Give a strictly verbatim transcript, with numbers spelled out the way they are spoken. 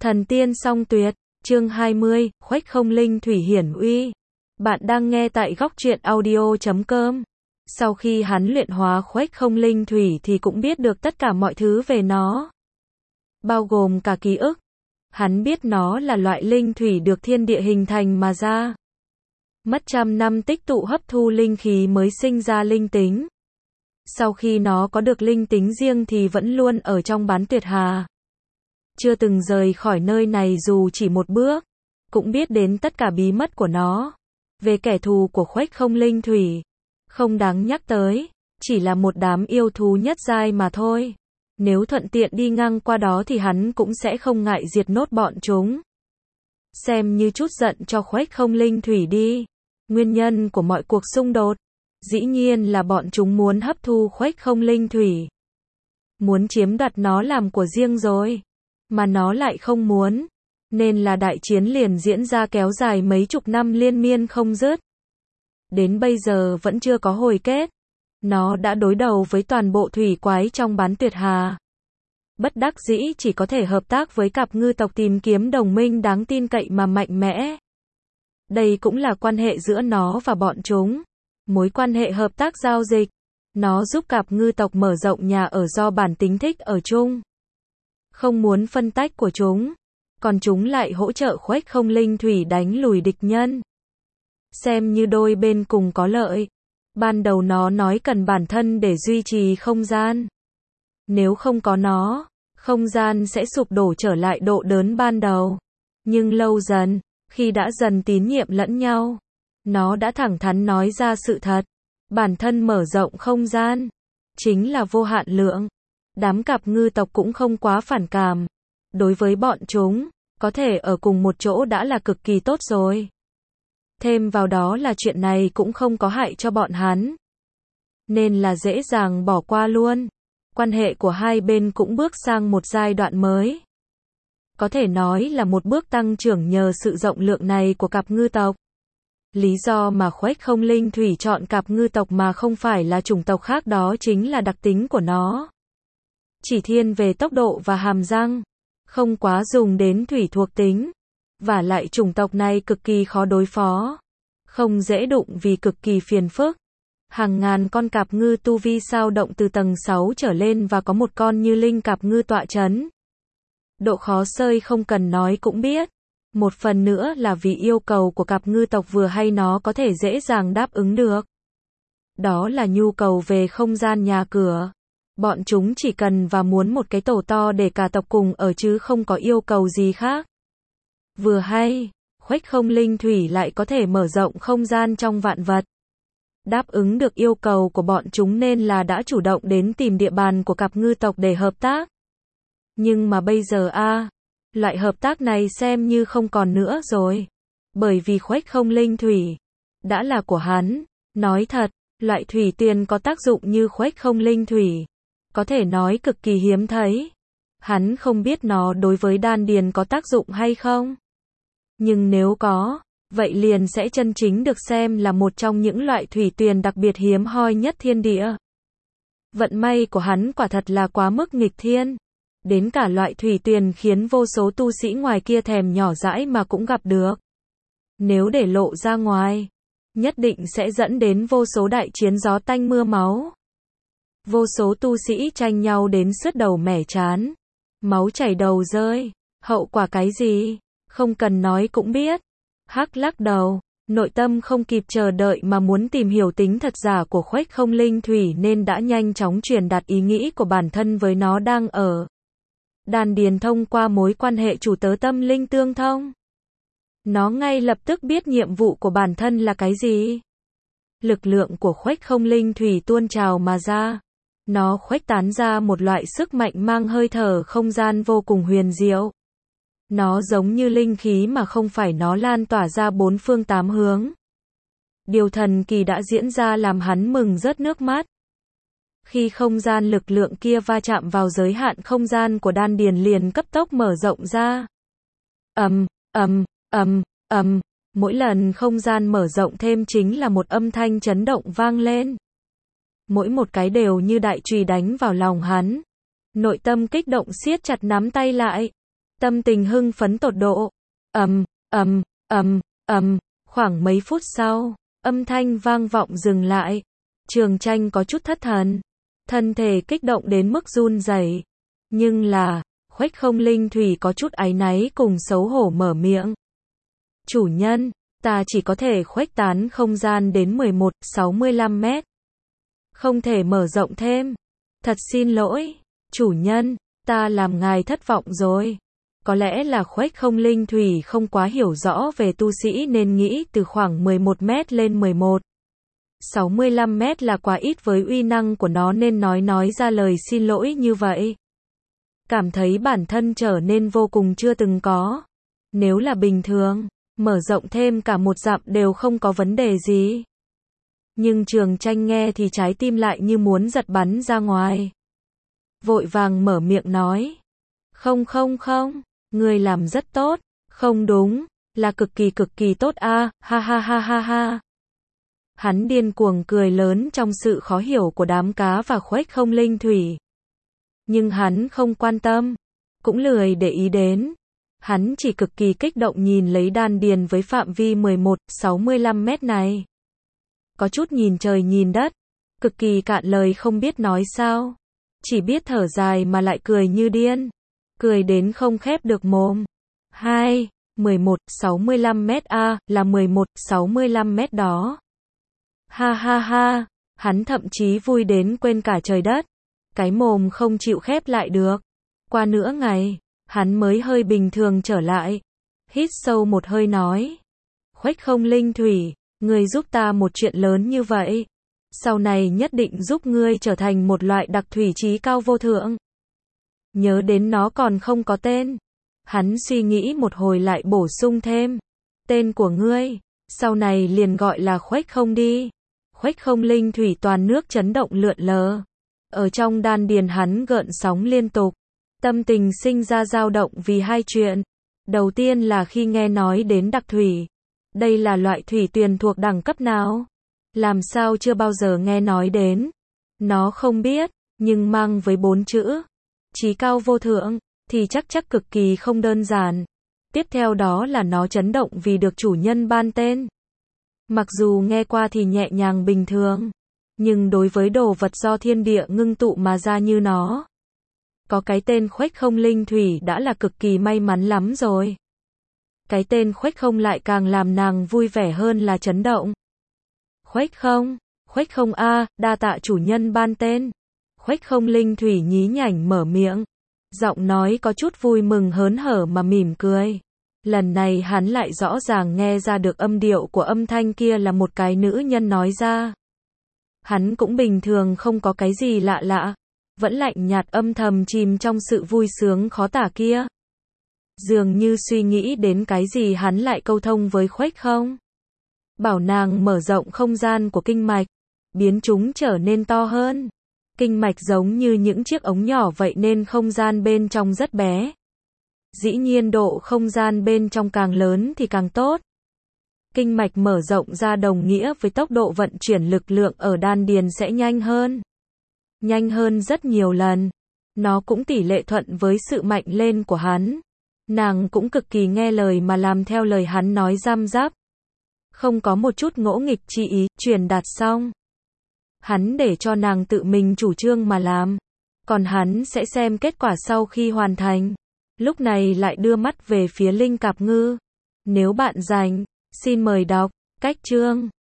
Thần tiên song tuyệt, chương hai mươi, khuếch không linh thủy hiển uy. Bạn đang nghe tại góc truyện audio chấm com. Sau khi hắn luyện hóa khuếch không linh thủy thì cũng biết được tất cả mọi thứ về nó. Bao gồm cả ký ức. Hắn biết nó là loại linh thủy được thiên địa hình thành mà ra. Mất trăm năm tích tụ hấp thu linh khí mới sinh ra linh tính. Sau khi nó có được linh tính riêng thì vẫn luôn ở trong bán tuyệt hà. Chưa từng rời khỏi nơi này dù chỉ một bước. Cũng biết đến tất cả bí mật của nó. Về kẻ thù của khuếch không linh thủy. Không đáng nhắc tới. Chỉ là một đám yêu thú nhất giai mà thôi. Nếu thuận tiện đi ngang qua đó thì hắn cũng sẽ không ngại diệt nốt bọn chúng. Xem như chút giận cho khuếch không linh thủy đi. Nguyên nhân của mọi cuộc xung đột. Dĩ nhiên là bọn chúng muốn hấp thu khuếch không linh thủy. Muốn chiếm đoạt nó làm của riêng rồi. Mà nó lại không muốn. Nên là đại chiến liền diễn ra kéo dài mấy chục năm liên miên không dứt. Đến bây giờ vẫn chưa có hồi kết. Nó đã đối đầu với toàn bộ thủy quái trong bán tuyệt hà. Bất đắc dĩ chỉ có thể hợp tác với cặp ngư tộc tìm kiếm đồng minh đáng tin cậy mà mạnh mẽ. Đây cũng là quan hệ giữa nó và bọn chúng. Mối quan hệ hợp tác giao dịch. Nó giúp cặp ngư tộc mở rộng nhà ở do bản tính thích ở chung. Không muốn phân tách của chúng. Còn chúng lại hỗ trợ khuếch không linh thủy đánh lùi địch nhân. Xem như đôi bên cùng có lợi. Ban đầu nó nói cần bản thân để duy trì không gian. Nếu không có nó, không gian sẽ sụp đổ trở lại độ đớn ban đầu. Nhưng lâu dần, khi đã dần tín nhiệm lẫn nhau, nó đã thẳng thắn nói ra sự thật. Bản thân mở rộng không gian, chính là vô hạn lượng. Đám cặp ngư tộc cũng không quá phản cảm. Đối với bọn chúng, có thể ở cùng một chỗ đã là cực kỳ tốt rồi. Thêm vào đó là chuyện này cũng không có hại cho bọn hắn. Nên là dễ dàng bỏ qua luôn. Quan hệ của hai bên cũng bước sang một giai đoạn mới. Có thể nói là một bước tăng trưởng nhờ sự rộng lượng này của cặp ngư tộc. Lý do mà khuếch không linh thủy chọn cặp ngư tộc mà không phải là chủng tộc khác đó chính là đặc tính của nó. Chỉ thiên về tốc độ và hàm răng. Không quá dùng đến thủy thuộc tính. Và lại chủng tộc này cực kỳ khó đối phó. Không dễ đụng vì cực kỳ phiền phức. Hàng ngàn con cặp ngư tu vi sao động từ tầng sáu trở lên và có một con như linh cặp ngư tọa chấn. Độ khó sơi không cần nói cũng biết. Một phần nữa là vì yêu cầu của cặp ngư tộc vừa hay nó có thể dễ dàng đáp ứng được. Đó là nhu cầu về không gian nhà cửa. Bọn chúng chỉ cần và muốn một cái tổ to để cả tộc cùng ở chứ không có yêu cầu gì khác. Vừa hay, khuếch không linh thủy lại có thể mở rộng không gian trong vạn vật. Đáp ứng được yêu cầu của bọn chúng nên là đã chủ động đến tìm địa bàn của cặp ngư tộc để hợp tác. Nhưng mà bây giờ a, à, loại hợp tác này xem như không còn nữa rồi. Bởi vì khuếch không linh thủy đã là của hắn. Nói thật, loại thủy tuyền có tác dụng như khuếch không linh thủy, có thể nói cực kỳ hiếm thấy. Hắn không biết nó đối với đan điền có tác dụng hay không. Nhưng nếu có, vậy liền sẽ chân chính được xem là một trong những loại thủy tuyền đặc biệt hiếm hoi nhất thiên địa. Vận may của hắn quả thật là quá mức nghịch thiên. Đến cả loại thủy tuyền khiến vô số tu sĩ ngoài kia thèm nhỏ dãi mà cũng gặp được. Nếu để lộ ra ngoài, nhất định sẽ dẫn đến vô số đại chiến gió tanh mưa máu. Vô số tu sĩ tranh nhau đến sứt đầu mẻ chán. Máu chảy đầu rơi. Hậu quả cái gì? Không cần nói cũng biết. Hắc lắc đầu. Nội tâm không kịp chờ đợi mà muốn tìm hiểu tính thật giả của khuếch không linh thủy nên đã nhanh chóng truyền đạt ý nghĩ của bản thân với nó đang ở đan điền thông qua mối quan hệ chủ tớ tâm linh tương thông. Nó ngay lập tức biết nhiệm vụ của bản thân là cái gì. Lực lượng của khuếch không linh thủy tuôn trào mà ra. Nó khuếch tán ra một loại sức mạnh mang hơi thở không gian vô cùng huyền diệu. Nó giống như linh khí mà không phải nó lan tỏa ra bốn phương tám hướng. Điều thần kỳ đã diễn ra làm hắn mừng rớt nước mắt. Khi không gian lực lượng kia va chạm vào giới hạn không gian của đan điền liền cấp tốc mở rộng ra. Ầm, ầm, ầm, ầm, mỗi lần không gian mở rộng thêm chính là một âm thanh chấn động vang lên. Mỗi một cái đều như đại chùy đánh vào lòng hắn. Nội tâm kích động siết chặt nắm tay lại. tâm tình hưng phấn tột độ. Ầm, ầm, ầm, ầm, khoảng mấy phút sau, âm thanh vang vọng dừng lại. Trường Tranh có chút thất thần, thân thể kích động đến mức run rẩy. Nhưng là, Khuếch Không Linh Thủy có chút áy náy cùng xấu hổ mở miệng. Chủ nhân, ta chỉ có thể khuếch tán không gian đến mười một, sáu mươi lăm mét. Không thể mở rộng thêm. Thật xin lỗi, chủ nhân, ta làm ngài thất vọng rồi. Có lẽ là Khuếch Không Linh Thủy không quá hiểu rõ về tu sĩ nên nghĩ từ khoảng mười một mét lên mười một. sáu mươi lăm mét là quá ít với uy năng của nó nên nói nói ra lời xin lỗi như vậy. Cảm thấy bản thân trở nên vô cùng chưa từng có. Nếu là bình thường, mở rộng thêm cả một dặm đều không có vấn đề gì. Nhưng Trường Tranh nghe thì trái tim lại như muốn giật bắn ra ngoài. Vội vàng mở miệng nói. Không không không, ngươi làm rất tốt, không đúng, là cực kỳ cực kỳ tốt a, ha ha ha ha ha. Hắn điên cuồng cười lớn trong sự khó hiểu của đám cá và Khuếch Không Linh Thủy. Nhưng hắn không quan tâm, cũng lười để ý đến. Hắn chỉ cực kỳ kích động nhìn lấy đan điền với phạm vi mười một, sáu mươi lăm mét này. Có chút nhìn trời nhìn đất, cực kỳ cạn lời không biết nói sao. Chỉ biết thở dài mà lại cười như điên. Cười đến không khép được mồm. Hai, mười một, sáu mươi lăm mét a, là mười một, sáu mươi lăm mét đó. Ha ha ha, hắn thậm chí vui đến quên cả trời đất. Cái mồm không chịu khép lại được. Qua nửa ngày, hắn mới hơi bình thường trở lại. Hít sâu một hơi nói. Khuếch Không Linh Thủy, ngươi giúp ta một chuyện lớn như vậy. Sau này nhất định giúp ngươi trở thành một loại đặc thủy chí cao vô thượng. Nhớ đến nó còn không có tên. Hắn suy nghĩ một hồi lại bổ sung thêm. Tên của ngươi, sau này liền gọi là Khuếch Không đi. Khuếch Không Linh Thủy toàn nước chấn động lượn lờ. Ở trong đan điền hắn gợn sóng liên tục. Tâm tình sinh ra dao động vì hai chuyện. Đầu tiên là khi nghe nói đến đặc thủy. Đây là loại thủy tuyền thuộc đẳng cấp nào? Làm sao chưa bao giờ nghe nói đến? Nó không biết, nhưng mang với bốn chữ chí cao vô thượng, thì chắc chắc cực kỳ không đơn giản. Tiếp theo đó là nó chấn động vì được chủ nhân ban tên. Mặc dù nghe qua thì nhẹ nhàng bình thường, nhưng đối với đồ vật do thiên địa ngưng tụ mà ra như nó, có cái tên Khuếch Không Linh Thủy đã là cực kỳ may mắn lắm rồi. Cái tên Khuếch Không lại càng làm nàng vui vẻ hơn là chấn động. Khuếch Không, Khuếch Không a, đa tạ chủ nhân ban tên. Khuếch Không Linh Thủy nhí nhảnh mở miệng, giọng nói có chút vui mừng hớn hở mà mỉm cười. Lần này hắn lại rõ ràng nghe ra được âm điệu của âm thanh kia là một cái nữ nhân nói ra. Hắn cũng bình thường không có cái gì lạ lạ, vẫn lạnh nhạt âm thầm chìm trong sự vui sướng khó tả kia. Dường như suy nghĩ đến cái gì hắn lại câu thông với Khuếch Không. Bảo nàng mở rộng không gian của kinh mạch, biến chúng trở nên to hơn. Kinh mạch giống như những chiếc ống nhỏ vậy nên không gian bên trong rất bé. Dĩ nhiên độ không gian bên trong càng lớn thì càng tốt. Kinh mạch mở rộng ra đồng nghĩa với tốc độ vận chuyển lực lượng ở đan điền sẽ nhanh hơn. Nhanh hơn rất nhiều lần. Nó cũng tỷ lệ thuận với sự mạnh lên của hắn. Nàng cũng cực kỳ nghe lời mà làm theo lời hắn nói răm rắp. Không có một chút ngỗ nghịch chi ý, truyền đạt xong. Hắn để cho nàng tự mình chủ trương mà làm. Còn hắn sẽ xem kết quả sau khi hoàn thành. Lúc này lại đưa mắt về phía Linh Cạp Ngư. Nếu bạn rảnh, xin mời đọc cách chương.